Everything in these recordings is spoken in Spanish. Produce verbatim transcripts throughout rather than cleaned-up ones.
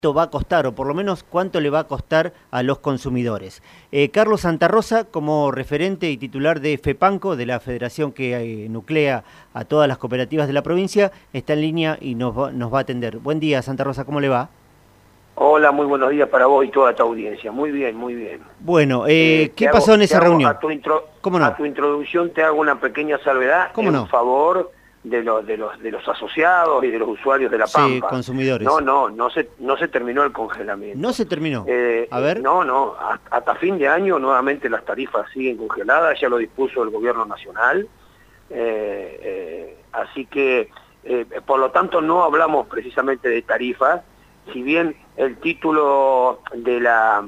va a costar, o por lo menos cuánto le va a costar a los consumidores. Eh, Carlos Santa Rosa, como referente y titular de FEPANCO, de la federación que eh, nuclea a todas las cooperativas de la provincia, está en línea y nos va, nos va a atender. Buen día, Santa Rosa, ¿cómo le va? Hola, muy buenos días para vos y toda tu audiencia. Muy bien, muy bien. Bueno, eh, Eh, ¿qué te pasó hago- en esa te hago reunión? A tu, intro- ¿Cómo no? a tu introducción te hago una pequeña salvedad ¿Cómo en no? favor de los, de, los, de los asociados y de los usuarios de La Sí, Pampa. consumidores. No, no, no se, no se terminó el congelamiento. ¿No se terminó? Eh, A ver. No, no, hasta, hasta fin de año nuevamente las tarifas siguen congeladas, ya lo dispuso el gobierno nacional. Eh, eh, así que, eh, por lo tanto, no hablamos precisamente de tarifas, si bien el título de la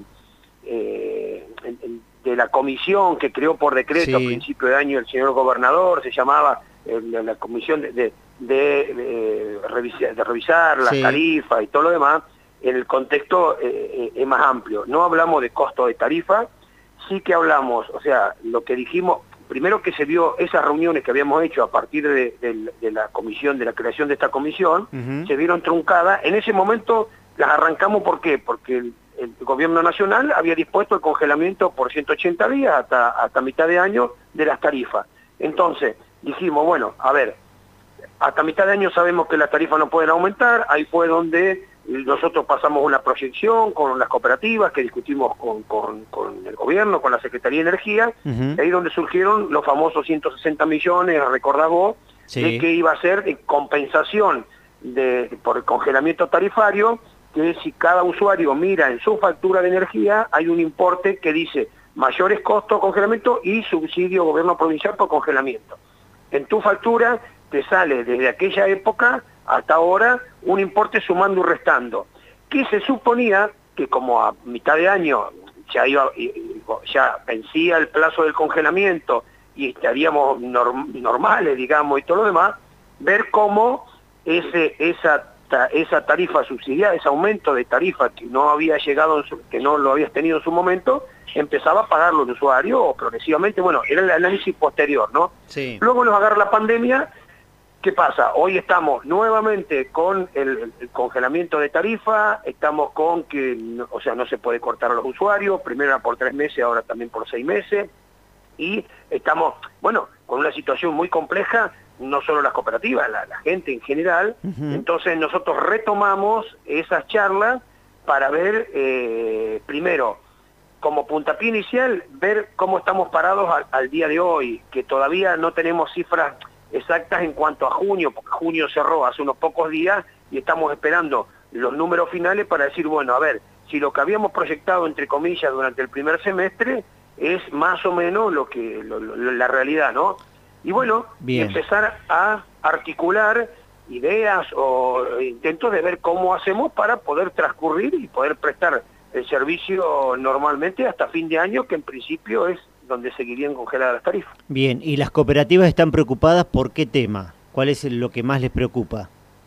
eh, de la comisión que creó por decreto Sí. a principio de año el señor gobernador se llamaba eh, la comisión de, de, de, de, revisar, de revisar las Sí. tarifas y todo lo demás, en el contexto eh, eh, es más amplio. No hablamos de costo de tarifa, sí que hablamos, o sea, lo que dijimos, primero que se vio esas reuniones que habíamos hecho a partir de, de, de la comisión, de la creación de esta comisión, Uh-huh. se vieron truncadas. En ese momento las arrancamos, ¿por qué? Porque el, el gobierno nacional había dispuesto el congelamiento por ciento ochenta días hasta, hasta mitad de año de las tarifas. Entonces dijimos, bueno, a ver, hasta mitad de año sabemos que las tarifas no pueden aumentar, ahí fue donde nosotros pasamos una proyección con las cooperativas que discutimos con, con, con el gobierno, con la Secretaría de Energía, Uh-huh. ahí donde surgieron los famosos ciento sesenta millones, recordás vos, Sí. de que iba a ser de compensación de, por el congelamiento tarifario, que si cada usuario mira en su factura de energía, hay un importe que dice mayores costos congelamiento y subsidio gobierno provincial por congelamiento. En tu factura te sale desde aquella época hasta ahora un importe sumando y restando, que se suponía que como a mitad de año ya iba, ya vencía el plazo del congelamiento y estaríamos norm, normales, digamos, y todo lo demás, ver cómo ese, esa, esa tarifa subsidiada, ese aumento de tarifa que no había llegado, en su, que no lo habías tenido en su momento, empezaba a pagarlo el usuario o progresivamente, bueno, era el análisis posterior, ¿no? Sí. Luego nos agarra la pandemia. ¿Qué pasa? Hoy estamos nuevamente con el, el congelamiento de tarifa, estamos con que, o sea, no se puede cortar a los usuarios, primero era por tres meses, ahora también por seis meses, y estamos, bueno, con una situación muy compleja, no solo las cooperativas, la, la gente en general. Uh-huh. Entonces nosotros retomamos esas charlas para ver, eh, primero, como puntapié inicial, ver cómo estamos parados al, al día de hoy, que todavía no tenemos cifras exactas en cuanto a junio, porque junio cerró hace unos pocos días y estamos esperando los números finales para decir, bueno, a ver, si lo que habíamos proyectado, entre comillas, durante el primer semestre es más o menos lo que lo, lo, la realidad, ¿no? Y bueno, y empezar a articular ideas o intentos de ver cómo hacemos para poder transcurrir y poder prestar el servicio normalmente hasta fin de año, que en principio es donde seguirían congeladas las tarifas. Bien, ¿y las cooperativas están preocupadas por qué tema? ¿Cuál es lo que más les preocupa?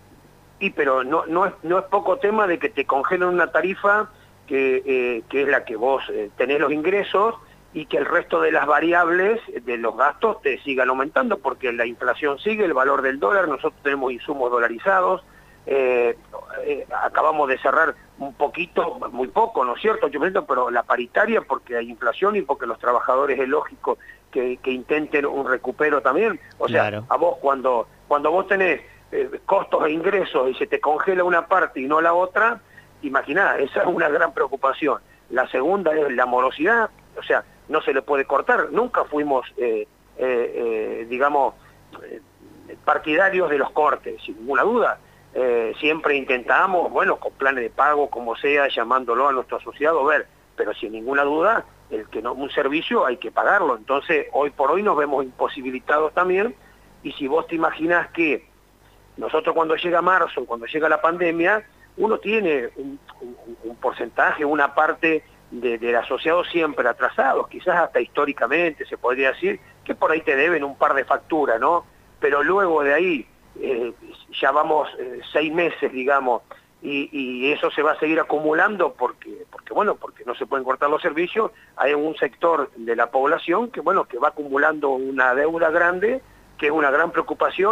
Y pero no, no, es, no es poco tema de que te congelen una tarifa que, eh, que es la que vos eh, tenés los ingresos y que el resto de las variables de los gastos te sigan aumentando porque la inflación sigue, el valor del dólar, nosotros tenemos insumos dolarizados, eh, eh, acabamos de cerrar un poquito, muy poco, ¿no es cierto? ocho por ciento, pero la paritaria porque hay inflación y porque los trabajadores es lógico que, que intenten un recupero también. O sea, claro. A vos cuando, cuando vos tenés eh, costos e ingresos y se te congela una parte y no la otra, imaginá, esa es una gran preocupación. La segunda es la morosidad, o sea, no se le puede cortar. Nunca fuimos, eh, eh, eh, digamos, eh, partidarios de los cortes, sin ninguna duda. Eh, siempre intentamos, bueno, con planes de pago, como sea, llamándolo a nuestro asociado, ver, pero sin ninguna duda, el que no un servicio hay que pagarlo. Entonces, hoy por hoy nos vemos imposibilitados también, y si vos te imaginás que nosotros cuando llega marzo, cuando llega la pandemia, uno tiene un, un, un porcentaje, una parte de, del asociado siempre atrasados, quizás hasta históricamente se podría decir, que por ahí te deben un par de facturas, ¿no? Pero luego de ahí, Eh, ya vamos eh, seis meses, digamos, y, y eso se va a seguir acumulando porque, porque, bueno, porque no se pueden cortar los servicios. Hay un sector de la población que, bueno, que va acumulando una deuda grande, que es una gran preocupación,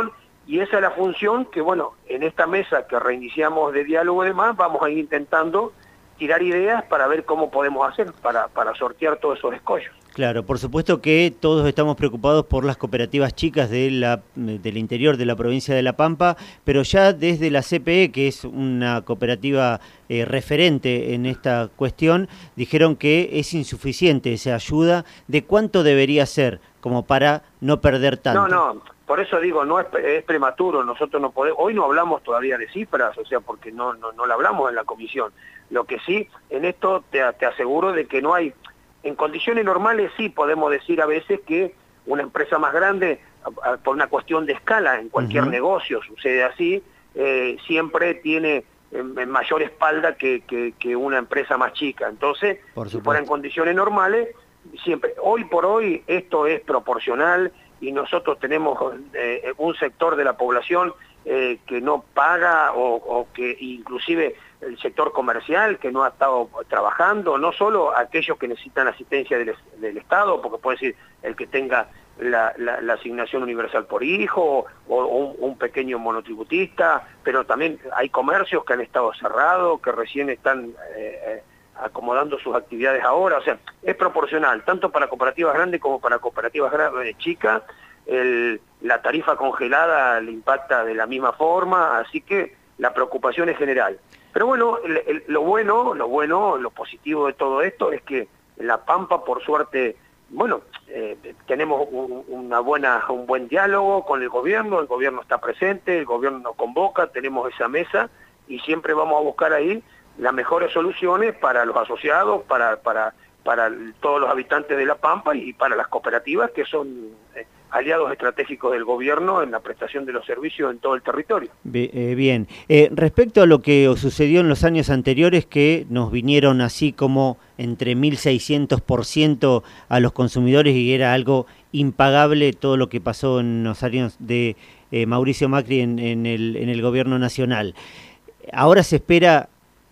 y esa es la función que, bueno, en esta mesa que reiniciamos de diálogo y demás, vamos a ir intentando tirar ideas para ver cómo podemos hacer para, para sortear todos esos escollos. Claro, por supuesto que todos estamos preocupados por las cooperativas chicas de la, del interior de la provincia de La Pampa, pero ya desde la C P E, que es una cooperativa eh, referente en esta cuestión, dijeron que es insuficiente esa ayuda. ¿De cuánto debería ser como para no perder tanto? No, no, por eso digo, no es, es prematuro, nosotros no podemos, hoy no hablamos todavía de cifras, o sea, porque no, no, no la hablamos en la comisión. Lo que sí, en esto te, te aseguro de que no hay... En condiciones normales sí podemos decir a veces que una empresa más grande, por una cuestión de escala, en cualquier uh-huh. negocio sucede así, eh, siempre tiene eh, mayor espalda que, que, que una empresa más chica. Entonces, si fuera en condiciones normales, siempre, hoy por hoy esto es proporcional y nosotros tenemos eh, un sector de la población eh, que no paga o, o que inclusive el sector comercial que no ha estado trabajando, no solo aquellos que necesitan asistencia del, del Estado, porque puede decir el que tenga la, la, la asignación universal por hijo o, o un, un pequeño monotributista, pero también hay comercios que han estado cerrados, que recién están eh, acomodando sus actividades ahora, o sea, es proporcional, tanto para cooperativas grandes como para cooperativas grandes, chicas, el, la tarifa congelada le impacta de la misma forma, así que la preocupación es general. Pero bueno, el, el, lo bueno, lo bueno, lo positivo de todo esto es que en La Pampa, por suerte, bueno, eh, tenemos un, una buena, un buen diálogo con el gobierno, el gobierno está presente, el gobierno nos convoca, tenemos esa mesa y siempre vamos a buscar ahí las mejores soluciones para los asociados, para, para, para todos los habitantes de La Pampa y para las cooperativas que son eh, aliados estratégicos del gobierno en la prestación de los servicios en todo el territorio. Bien, eh, respecto a lo que sucedió en los años anteriores, que nos vinieron así como entre mil seiscientos por ciento a los consumidores y era algo impagable todo lo que pasó en los años de eh, Mauricio Macri en, en, el, en el gobierno nacional. Ahora se espera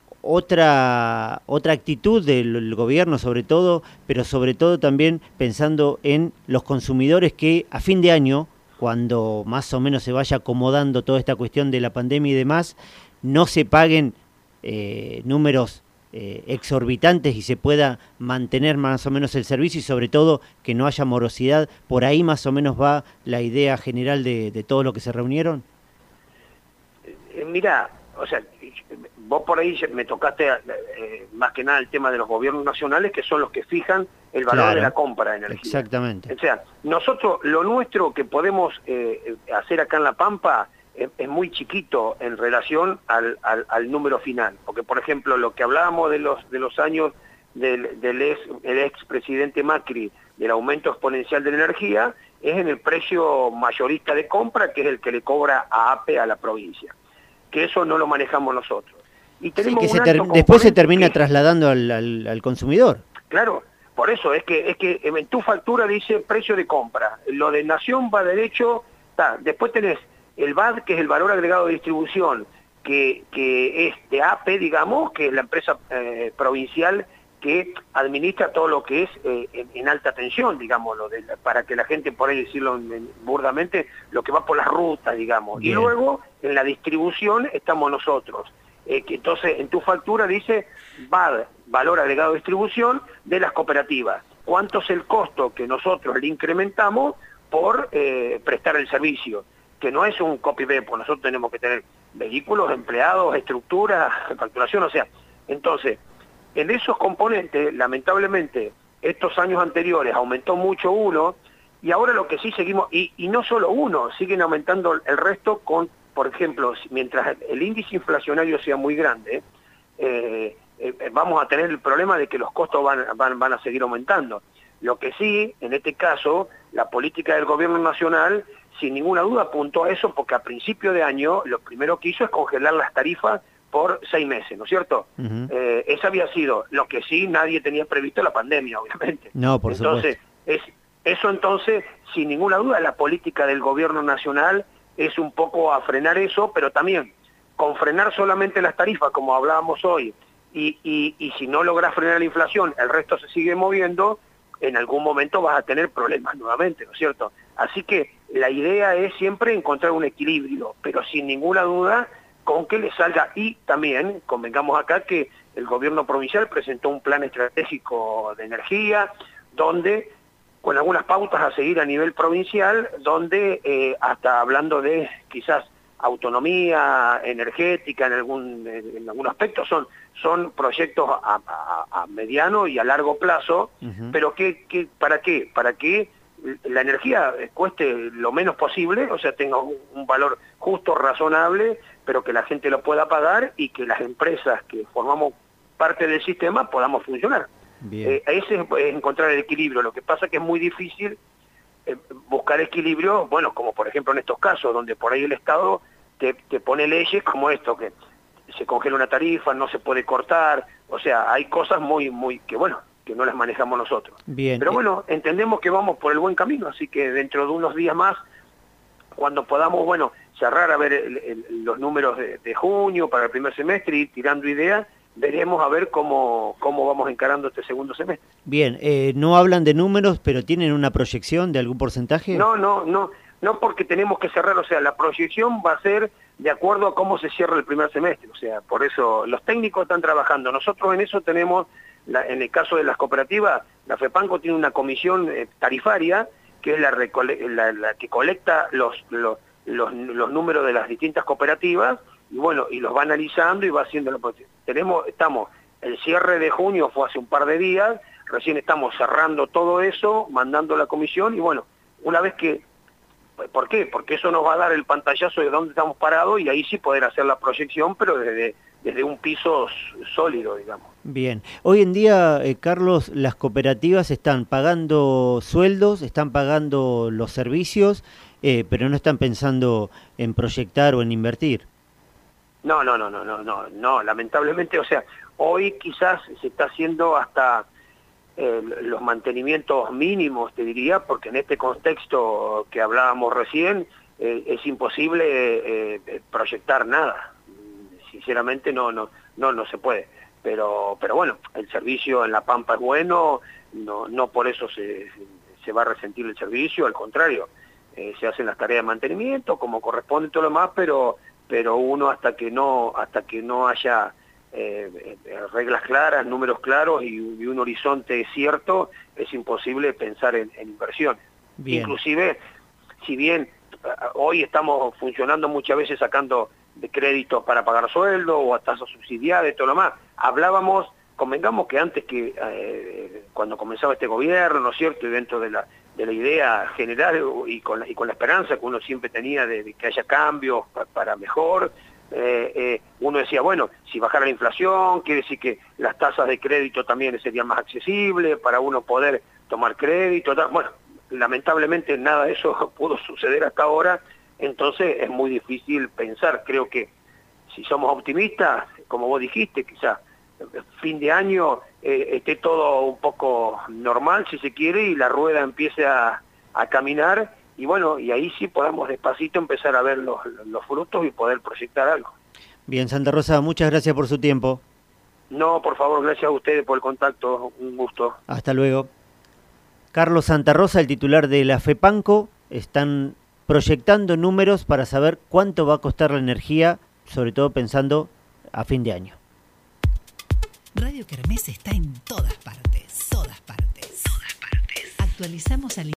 otra otra actitud del gobierno sobre todo, pero sobre todo también pensando en los consumidores que a fin de año, cuando más o menos se vaya acomodando toda esta cuestión de la pandemia y demás, no se paguen eh, números eh, exorbitantes y se pueda mantener más o menos el servicio y sobre todo que no haya morosidad. ¿Por ahí más o menos va la idea general de, de todo lo que se reunieron? Eh, mira, o sea, vos por ahí me tocaste eh, más que nada el tema de los gobiernos nacionales, que son los que fijan el valor claro, de la compra de energía. Exactamente. O sea, nosotros, lo nuestro que podemos eh, hacer acá en La Pampa es, es muy chiquito en relación al, al, al número final. Porque, por ejemplo, lo que hablábamos de los, de los años del, del ex, el ex presidente Macri, del aumento exponencial de la energía, es en el precio mayorista de compra, que es el que le cobra a A P E a la provincia. Que eso no lo manejamos nosotros. Y tenemos sí, que un se después se termina que, trasladando al, al, al consumidor. Claro, por eso es que es que en tu factura dice precio de compra. Lo de Nación va derecho, ta. Después tenés el V A D, que es el valor agregado de distribución, que, que es de A P E, digamos, que es la empresa eh, provincial que administra todo lo que es eh, en, en alta tensión, digamos, lo de, para que la gente, por ahí decirlo en, en, burdamente, lo que va por las rutas, digamos. Bien. Y luego, en la distribución, estamos nosotros. Eh, que entonces, en tu factura dice V A D, valor agregado de distribución, de las cooperativas. ¿Cuánto es el costo que nosotros le incrementamos por eh, prestar el servicio? Que no es un copy-paste, porque nosotros tenemos que tener vehículos, empleados, estructura, facturación, o sea, entonces... En esos componentes, lamentablemente, estos años anteriores aumentó mucho uno, y ahora lo que sí seguimos, y, y no solo uno, siguen aumentando el resto con, por ejemplo, mientras el índice inflacionario sea muy grande, eh, eh, vamos a tener el problema de que los costos van, van, van a seguir aumentando. Lo que sí, en este caso, la política del gobierno nacional, sin ninguna duda apuntó a eso, porque a principio de año lo primero que hizo es congelar las tarifas por seis meses, ¿no es cierto? Uh-huh. eh, eso había sido, lo que sí nadie tenía previsto la pandemia, obviamente. No, por entonces, es, eso entonces, sin ninguna duda, la política del gobierno nacional es un poco a frenar eso, pero también con frenar solamente las tarifas, como hablábamos hoy, y, y, y si no logras frenar la inflación, el resto se sigue moviendo, en algún momento vas a tener problemas nuevamente, ¿no es cierto? Así que la idea es siempre encontrar un equilibrio, pero sin ninguna duda con que le salga, y también convengamos acá que el gobierno provincial presentó un plan estratégico de energía, donde, con algunas pautas a seguir a nivel provincial, donde eh, hasta hablando de quizás autonomía energética en algún, en algún aspecto, son, son proyectos a, a, a mediano y a largo plazo, uh-huh. pero que, que, ¿para qué? Para que la energía cueste lo menos posible, o sea, tenga un, un valor justo, razonable, pero que la gente lo pueda pagar y que las empresas que formamos parte del sistema podamos funcionar. Eh, ese es, es encontrar el equilibrio. Lo que pasa es que es muy difícil eh, buscar equilibrio, bueno, como por ejemplo en estos casos, donde por ahí el Estado te, te pone leyes como esto, que se congela una tarifa, no se puede cortar, o sea, hay cosas muy, muy, que bueno, que no las manejamos nosotros. Bien. Pero bueno, entendemos que vamos por el buen camino, así que dentro de unos días más, cuando podamos, bueno, cerrar a ver el, el, los números de, de junio para el primer semestre y tirando ideas, veremos a ver cómo, cómo vamos encarando este segundo semestre. Bien, eh, no hablan de números, pero ¿tienen una proyección de algún porcentaje? No, no, no, no porque tenemos que cerrar, o sea, la proyección va a ser de acuerdo a cómo se cierra el primer semestre, o sea, por eso los técnicos están trabajando, nosotros en eso tenemos, la, en el caso de las cooperativas, la FEPANCO tiene una comisión eh, tarifaria, que es la, la, la que colecta los, los, los, los números de las distintas cooperativas, y bueno, y los va analizando y va haciendo la tenemos estamos el cierre de junio fue hace un par de días, recién estamos cerrando todo eso, mandando la comisión y bueno, una vez que ¿por qué? Porque eso nos va a dar el pantallazo de dónde estamos parados y ahí sí poder hacer la proyección, pero desde desde un piso sólido, digamos. Bien. Hoy en día, eh, Carlos, las cooperativas están pagando sueldos, están pagando los servicios, eh, pero no están pensando en proyectar o en invertir. No, no, no, no, no, no, no, lamentablemente, o sea, hoy quizás se está haciendo hasta eh, los mantenimientos mínimos, te diría, porque en este contexto que hablábamos recién, eh, es imposible eh, eh, proyectar nada. Sinceramente no, no, no, no se puede. Pero, pero bueno, el servicio en La Pampa es bueno, no, no por eso se, se va a resentir el servicio, al contrario, eh, se hacen las tareas de mantenimiento como corresponde y todo lo demás, pero pero uno hasta que no hasta que no haya eh, reglas claras, números claros y, y un horizonte cierto, es imposible pensar en, en inversiones. Bien. Inclusive, si bien hoy estamos funcionando muchas veces sacando de créditos para pagar sueldo o a tasas subsidiadas y todo lo más, hablábamos, convengamos que antes que, eh, cuando comenzaba este gobierno, ¿no es cierto?, y dentro de la de la idea general y con la, y con la esperanza que uno siempre tenía de, de que haya cambios pa, para mejor, eh, eh, uno decía, bueno, si bajara la inflación, quiere decir que las tasas de crédito también serían más accesibles para uno poder tomar crédito. Tal. Bueno, lamentablemente nada de eso pudo suceder hasta ahora, entonces es muy difícil pensar. Creo que si somos optimistas, como vos dijiste, quizás fin de año eh, esté todo un poco normal, si se quiere, y la rueda empiece a, a caminar, y bueno, y ahí sí podamos despacito empezar a ver los, los frutos y poder proyectar algo. Bien, Santa Rosa, muchas gracias por su tiempo. No, por favor, gracias a ustedes por el contacto, un gusto. Hasta luego. Carlos Santa Rosa, el titular de la FEPANCO, están proyectando números para saber cuánto va a costar la energía, sobre todo pensando a fin de año. Radio Kermés está en todas partes, todas partes, todas partes. Actualizamos al